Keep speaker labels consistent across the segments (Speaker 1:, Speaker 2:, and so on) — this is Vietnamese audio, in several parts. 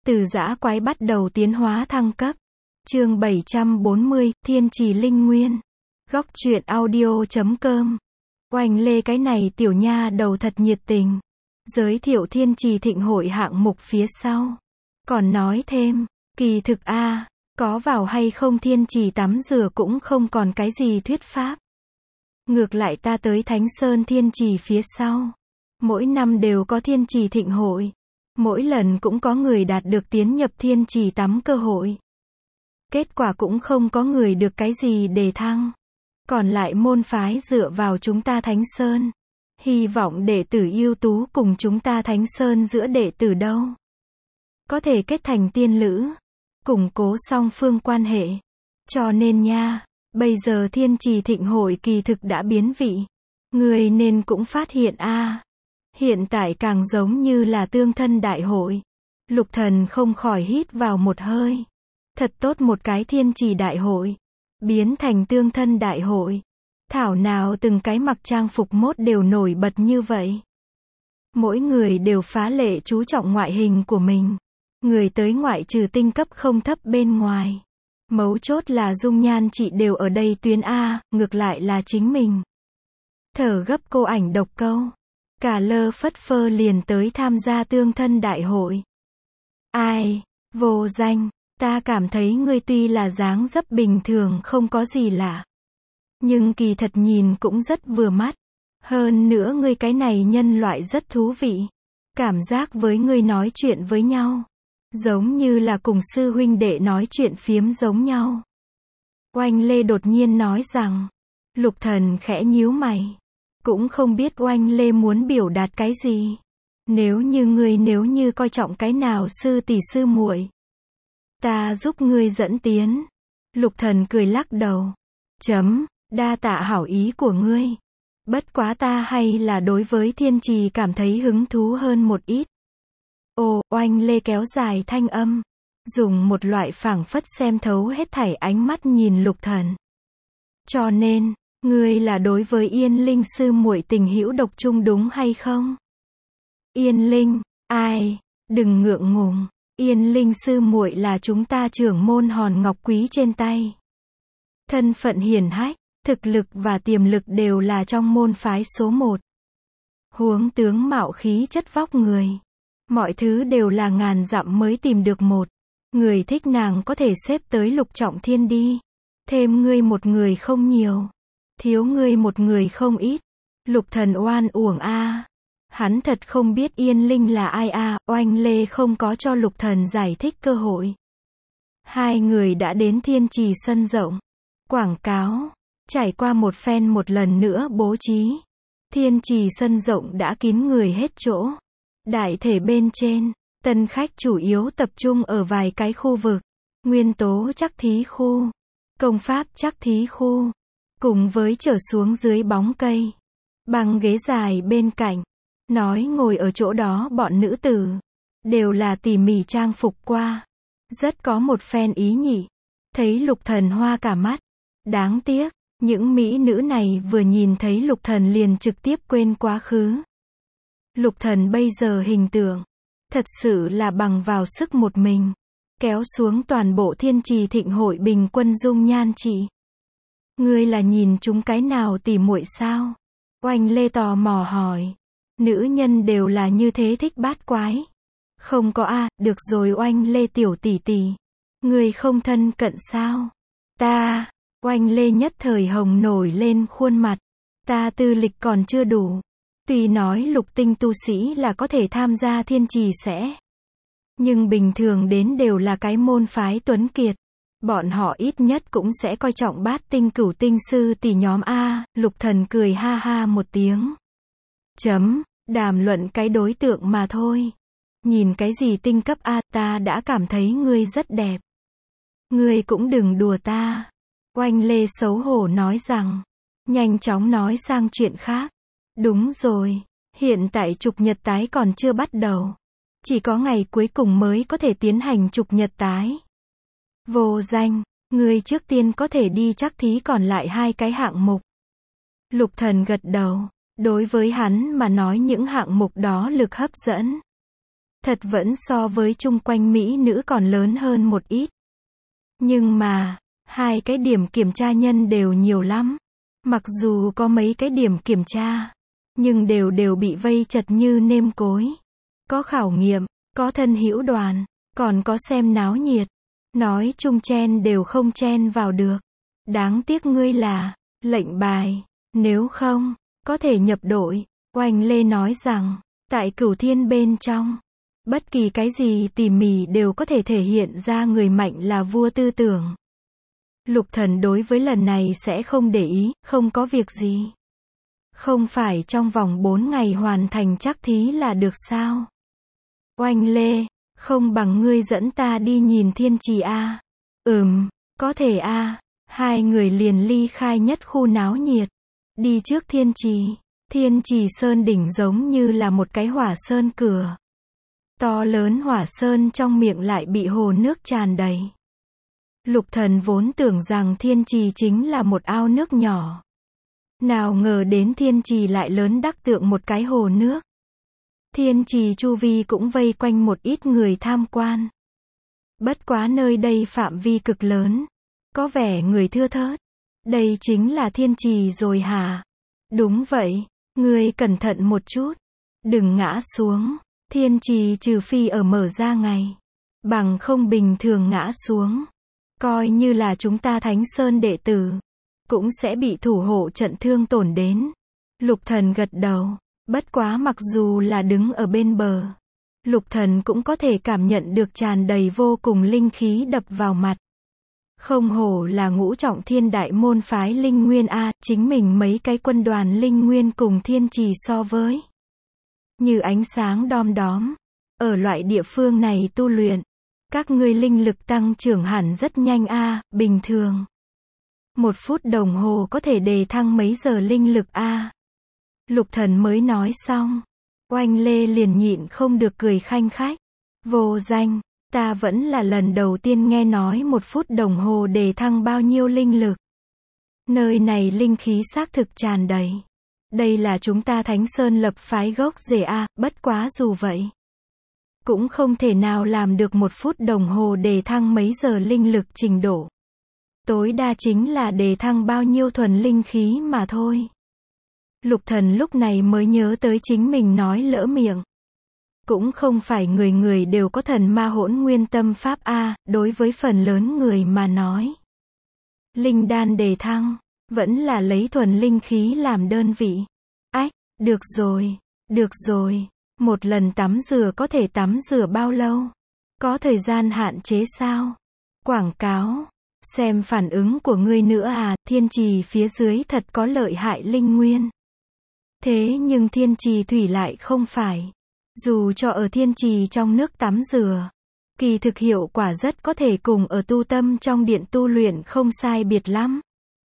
Speaker 1: Từ dã quái bắt đầu tiến hóa thăng cấp. Chương 740, Thiên Trì Linh Nguyên. Góc truyện audio.com. Oanh Lê cái này tiểu nha đầu thật nhiệt tình. Giới thiệu Thiên Trì Thịnh hội hạng mục phía sau. Còn nói thêm, kỳ thực có vào hay không Thiên Trì tắm rửa cũng không còn cái gì thuyết pháp. Ngược lại ta tới Thánh Sơn Thiên Trì phía sau. Mỗi năm đều có Thiên Trì Thịnh hội. Mỗi lần cũng có người đạt được tiến nhập Thiên Trì tắm cơ hội. Kết quả cũng không có người được cái gì đề thăng. Còn lại môn phái dựa vào chúng ta Thánh Sơn. Hy vọng đệ tử ưu tú cùng chúng ta Thánh Sơn giữa đệ tử đâu. Có thể kết thành tiên lữ. Củng cố song phương quan hệ. Cho nên nha, bây giờ Thiên Trì Thịnh hội kỳ thực đã biến vị. Người nên cũng phát hiện hiện tại càng giống như là tương thân đại hội. Lục Thần không khỏi hít vào một hơi. Thật tốt một cái Thiên Trì đại hội. Biến thành tương thân đại hội. Thảo nào từng cái mặc trang phục mốt đều nổi bật như vậy. Mỗi người đều phá lệ chú trọng ngoại hình của mình. Người tới ngoại trừ tinh cấp không thấp bên ngoài. Mấu chốt là dung nhan chị đều ở đây tuyến ngược lại là chính mình. Thở gấp cô ảnh độc câu. Cả lơ phất phơ liền tới tham gia tương thân đại hội. Ai, vô danh, ta cảm thấy ngươi tuy là dáng dấp bình thường không có gì lạ. Nhưng kỳ thật nhìn cũng rất vừa mắt. Hơn nữa ngươi cái này nhân loại rất thú vị. Cảm giác với ngươi nói chuyện với nhau. Giống như là cùng sư huynh đệ nói chuyện phiếm giống nhau. Oanh Lê đột nhiên nói rằng. Lục Thần khẽ nhíu mày. Cũng không biết Oanh Lê muốn biểu đạt cái gì. Nếu như coi trọng cái nào sư tỷ sư muội, ta giúp ngươi dẫn tiến. Lục Thần cười lắc đầu. Đa tạ hảo ý của ngươi. Bất quá ta hay là đối với Thiên Trì cảm thấy hứng thú hơn một ít. Oanh Lê kéo dài thanh âm. Dùng một loại phảng phất xem thấu hết thảy ánh mắt nhìn Lục Thần. Cho nên, ngươi là đối với Yên Linh sư muội tình hữu độc chung đúng hay không? Yên Linh, ai? Đừng ngượng ngùng. Yên Linh sư muội là chúng ta trưởng môn hòn ngọc quý trên tay. Thân phận hiển hách, thực lực và tiềm lực đều là trong môn phái số 1. Huống tướng mạo khí chất vóc người. Mọi thứ đều là ngàn dặm mới tìm được một. Người thích nàng có thể xếp tới lục trọng thiên đi. Thêm ngươi một người không nhiều. Thiếu ngươi một người không ít. Lục Thần oan uổng Hắn thật không biết Yên Linh là ai Oanh Lê không có cho Lục Thần giải thích cơ hội. Hai người đã đến Thiên Trì sân rộng. Quảng cáo. Trải qua một phen một lần nữa bố trí. Thiên Trì sân rộng đã kín người hết chỗ. Đại thể bên trên, tân khách chủ yếu tập trung ở vài cái khu vực. Nguyên tố chắc thí khu. Công pháp chắc thí khu. Cùng với trở xuống dưới bóng cây. Bằng ghế dài bên cạnh. Nói ngồi ở chỗ đó bọn nữ tử. Đều là tỉ mỉ trang phục qua. Rất có một phen ý nhị. Thấy Lục Thần hoa cả mắt. Đáng tiếc, những mỹ nữ này vừa nhìn thấy Lục Thần liền trực tiếp quên quá khứ. Lục Thần bây giờ hình tượng. Thật sự là bằng vào sức một mình. Kéo xuống toàn bộ Thiên Trì Thịnh hội bình quân dung nhan chị. Ngươi là nhìn chúng cái nào tỉ muội sao? Oanh Lê tò mò hỏi. Nữ nhân đều là như thế thích bát quái. Không có được rồi Oanh Lê tiểu tỷ tỷ. Ngươi không thân cận sao? Ta, Oanh Lê nhất thời hồng nổi lên khuôn mặt. Ta tư lịch còn chưa đủ. Tuy nói lục tinh tu sĩ là có thể tham gia Thiên Trì sẽ. Nhưng bình thường đến đều là cái môn phái tuấn kiệt. Bọn họ ít nhất cũng sẽ coi trọng bát tinh cửu tinh sư tỷ nhóm Lục Thần cười ha ha một tiếng. Đàm luận cái đối tượng mà thôi. Nhìn cái gì tinh cấp ta đã cảm thấy ngươi rất đẹp. Ngươi cũng đừng đùa ta. Oanh Lê xấu hổ nói rằng. Nhanh chóng nói sang chuyện khác. Đúng rồi. Hiện tại trục nhật tái còn chưa bắt đầu. Chỉ có ngày cuối cùng mới có thể tiến hành trục nhật tái. Vô danh, ngươi trước tiên có thể đi chắc thí còn lại 2 cái hạng mục. Lục Thần gật đầu. Đối với hắn mà nói những hạng mục đó lực hấp dẫn. thật vẫn so với chung quanh mỹ nữ còn lớn hơn một ít. Nhưng mà, hai cái điểm kiểm tra nhân đều nhiều lắm. Mặc dù có mấy cái điểm kiểm tra, nhưng đều bị vây chật như nêm cối. Có khảo nghiệm, có thân hữu đoàn, còn có xem náo nhiệt. Nói chung chen đều không chen vào được. Đáng tiếc ngươi là lệnh bài, nếu không, có thể nhập đội. Oanh Lê nói rằng, tại Cửu Thiên bên trong, bất kỳ cái gì tỉ mỉ đều có thể thể hiện ra người mạnh là vua tư tưởng. Lục Thần đối với lần này sẽ không để ý, không có việc gì. Không phải trong vòng 4 ngày hoàn thành chắc thí là được sao? Oanh Lê, không bằng ngươi dẫn ta đi nhìn thiên trì a. Có thể a. Hai người liền ly khai nhất khu náo nhiệt. Đi trước thiên trì. Thiên trì sơn đỉnh giống như là một cái hỏa sơn cửa. To lớn hỏa sơn trong miệng lại bị hồ nước tràn đầy. Lục Thần vốn tưởng rằng thiên trì chính là một ao nước nhỏ. Nào ngờ đến thiên trì lại lớn đắc tượng một cái hồ nước. Thiên trì chu vi cũng vây quanh một ít người tham quan. Bất quá nơi đây phạm vi cực lớn. Có vẻ người thưa thớt. Đây chính là thiên trì rồi hả? Đúng vậy, ngươi cẩn thận một chút. Đừng ngã xuống. Thiên trì trừ phi ở mở ra ngày. Bằng không bình thường ngã xuống. Coi như là chúng ta Thánh Sơn đệ tử. Cũng sẽ bị thủ hộ trận thương tổn đến. Lục Thần gật đầu. Bất quá mặc dù là đứng ở bên bờ. Lục Thần cũng có thể cảm nhận được tràn đầy vô cùng linh khí đập vào mặt. Không hổ là ngũ trọng thiên đại môn phái linh nguyên a, chính mình mấy cái quân đoàn linh nguyên cùng thiên trì so với. Như ánh sáng đom đóm. Ở loại địa phương này tu luyện. Các ngươi linh lực tăng trưởng hẳn rất nhanh a, bình thường. 1 phút đồng hồ có thể đề thăng mấy giờ linh lực a. Lục Thần mới nói xong. Oanh Lê liền nhịn không được cười khanh khách. Vô danh, ta vẫn là lần đầu tiên nghe nói 1 phút đồng hồ đề thăng bao nhiêu linh lực. Nơi này linh khí xác thực tràn đầy. Đây là chúng ta Thánh Sơn lập phái gốc rễ a, bất quá dù vậy. Cũng không thể nào làm được 1 phút đồng hồ đề thăng mấy giờ linh lực trình độ. Tối đa chính là đề thăng bao nhiêu thuần linh khí mà thôi. Lục Thần lúc này mới nhớ tới chính mình nói lỡ miệng. Cũng không phải người người đều có thần ma hỗn nguyên tâm pháp a, đối với phần lớn người mà nói. Linh đan đề thăng, vẫn là lấy thuần linh khí làm đơn vị. Ách, được rồi, một lần tắm rửa có thể tắm rửa bao lâu? Có thời gian hạn chế sao? Quảng cáo, xem phản ứng của ngươi nữa à, thiên trì phía dưới thật có lợi hại linh nguyên. Thế nhưng thiên trì thủy lại không phải. Dù cho ở thiên trì trong nước tắm rửa, kỳ thực hiệu quả rất có thể cùng ở tu tâm trong điện tu luyện không sai biệt lắm.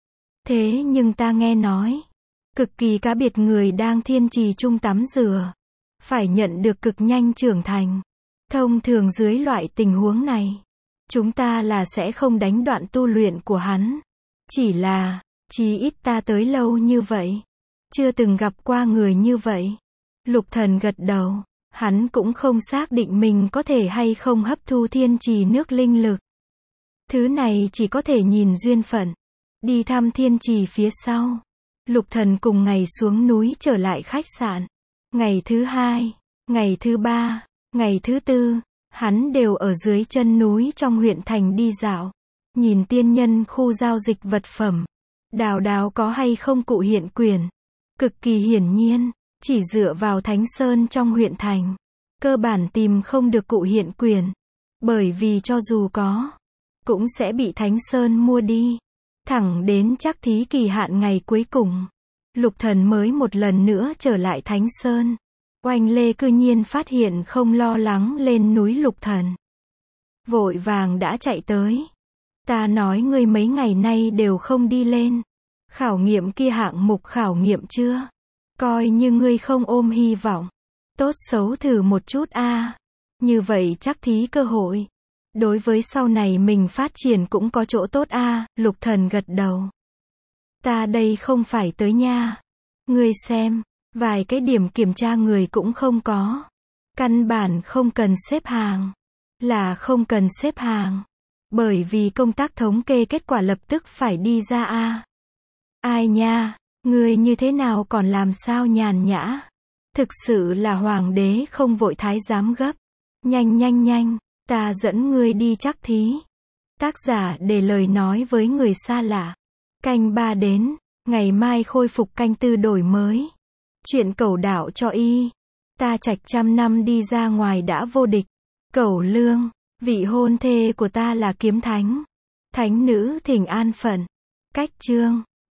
Speaker 1: Thế nhưng ta nghe nói, cực kỳ cá biệt người đang thiên trì chung tắm rửa, phải nhận được cực nhanh trưởng thành. Thông thường dưới loại tình huống này, chúng ta là sẽ không đánh đoạn tu luyện của hắn. Chỉ là, chí ít ta tới lâu như vậy, chưa từng gặp qua người như vậy. Lục Thần gật đầu, hắn cũng không xác định mình có thể hay không hấp thu thiên trì nước linh lực. Thứ này chỉ có thể nhìn duyên phận. Đi thăm thiên trì phía sau, Lục Thần cùng ngày xuống núi trở lại khách sạn. Ngày thứ 2, ngày thứ 3, ngày thứ 4, hắn đều ở dưới chân núi trong huyện thành đi dạo. Nhìn tiên nhân khu giao dịch vật phẩm. Đào có hay không cụ hiện quyền. Cực kỳ hiển nhiên, chỉ dựa vào Thánh Sơn trong huyện thành. Cơ bản tìm không được cụ hiện quyền. Bởi vì cho dù có, cũng sẽ bị Thánh Sơn mua đi. Thẳng đến chắc thí kỳ hạn ngày cuối cùng. Lục Thần mới một lần nữa trở lại Thánh Sơn. Oanh Lê cư nhiên phát hiện không lo lắng lên núi Lục Thần. Vội vàng đã chạy tới. Ta nói ngươi mấy ngày nay đều không đi lên. Khảo nghiệm kia hạng mục khảo nghiệm chưa? Coi như ngươi không ôm hy vọng. Tốt xấu thử một chút a. Như vậy chắc thí cơ hội. Đối với sau này mình phát triển cũng có chỗ tốt a. Lục Thần gật đầu. Ta đây không phải tới nha. Ngươi xem, vài cái điểm kiểm tra người cũng không có. Căn bản không cần xếp hàng. Là không cần xếp hàng. Bởi vì công tác thống kê kết quả lập tức phải đi ra a. Ai nha, ngươi như thế nào còn làm sao nhàn nhã. Thực sự là hoàng đế không vội thái giám gấp. Nhanh nhanh nhanh, ta dẫn ngươi đi chắc thí. Tác giả để lời nói với người xa lạ. Canh 3 đến, ngày mai khôi phục canh 4 đổi mới. Chuyện cẩu đạo cho y. Ta trạch 100 năm đi ra ngoài đã vô địch. Cẩu Lương, vị hôn thê của ta là kiếm thánh. Thánh nữ thỉnh an phận. Cách chương